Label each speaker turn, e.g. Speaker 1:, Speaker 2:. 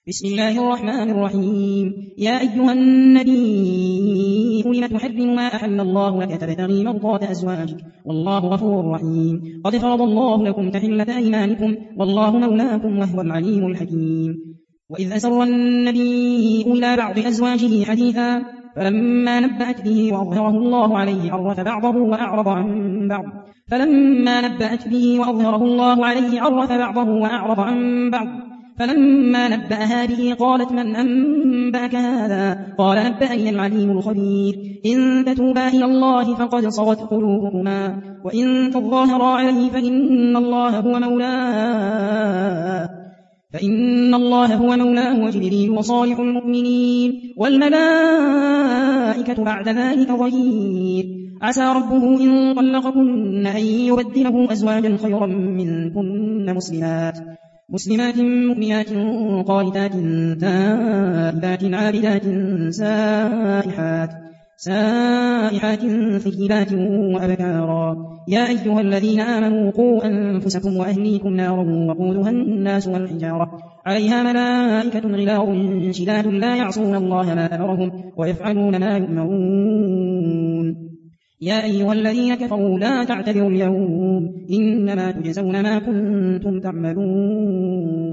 Speaker 1: بسم الله الرحمن الرحيم. يا أيها النبي لم تحرم ما أحل الله لك تبتغي مرضات أزواجك والله غفور رحيم. قد فرض الله لكم تحلة أيمانكم والله مولاكم وهو العليم الحكيم. وإذ أسر النبي إلى بعض أزواجه حديثا فلما نبأت به وأظهره الله عليه عرف بعضه وأعرض عن بعض فلما نبأها به قالت من أنبأك هذا؟ قال نبأني العليم الخبير. إن تتوبا إلى الله فقد صغت قلوبكما وإن تظاهرا عليه فإن الله هو مولاه وجبريل وصالح المؤمنين والملائكة بعد ذلك ظهير. عسى ربه إن طلقكن أن يبدله أزواجا خيرا منكن مسلمات مؤمنات قانتات تائبات عابدات سائحات ثيبات وأبكارا. يا أيها الذين آمنوا قوا أنفسكم وأهليكم نارا وقودها الناس والحجارة عليها ملائكة غلاظ شداد لا يعصون الله ما أمرهم ويفعلون ما يؤمرون. يا أيها الذين كفروا لا تعتذروا اليوم إنما تجزون ما كنتم تعملون.